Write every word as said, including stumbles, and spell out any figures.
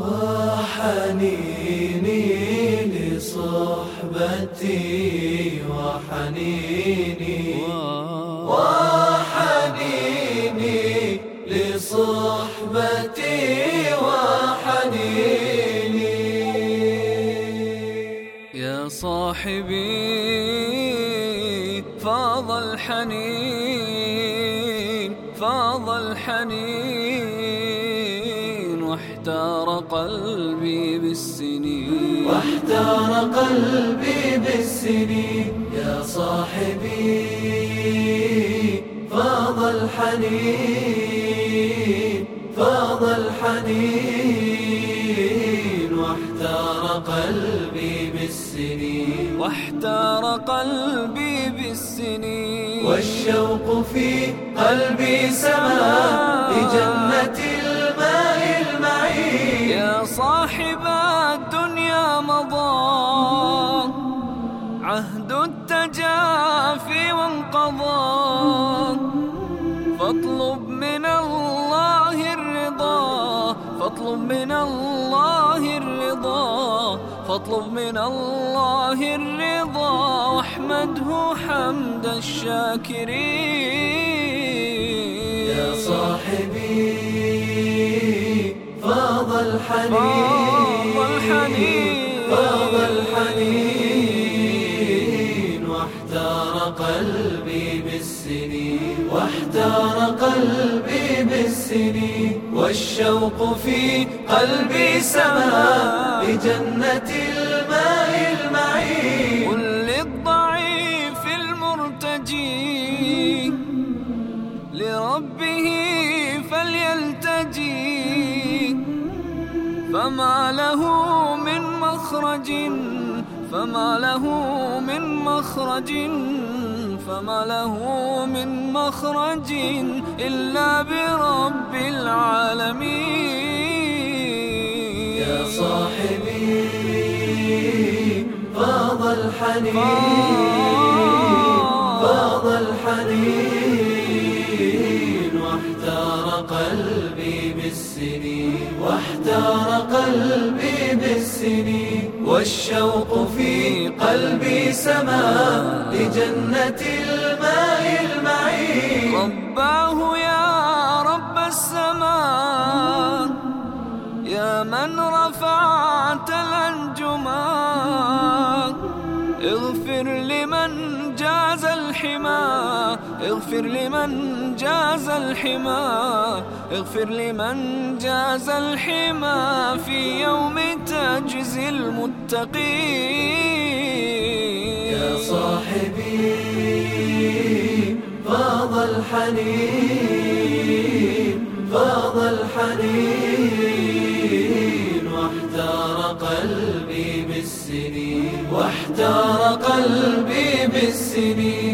وحنيني لصحبتي وحنيني وحنيني لصحبتي وحنيني يا صاحبي فاض الحنين فاض الحنين واحتار قلبي بالسنين واحتار قلبي بالسنين يا صاحبي فاض الحنين فاض الحنين واحتار قلبي بالسنين واحتار قلبي بالسنين والشوق في قلبي سما لجنة الماء المعين يا صاحب الدنيا مضى عهد التجافي وانقضى فاطلب من الله الرضا فاطلب من الله الرضا فاطلب من الله الرضا واحمده حمد الشاكرين يا صاحبي فاض الحنين فاض الحنين واحتار قلبي بالسنين واحتار قلبي بالسنين والشوق في قلبي سما لجنة الماء المعين قل للضعيف المرتجي لربه فليلتجي فما له من مخرج فما له من مخرج فما له من مخرج إلا برب العالمين يا صاحبي فاض الحنين فاض الحنين واحتار قلبي بالسنين واحتار قلبي بالسنين والشوق في قلبي سما لجنة الماء المعين رباه يا رب السماء يا من رفعت الأنجما اغفر لمن جاز الحما اغفر لمن جاز الحما اغفر لمن جاز الحما في يوم تجزي المتقين يا صاحبي فاض الحنين فاض الحنين واحتار قلبي بالسنين واحتار قلبي بالسنين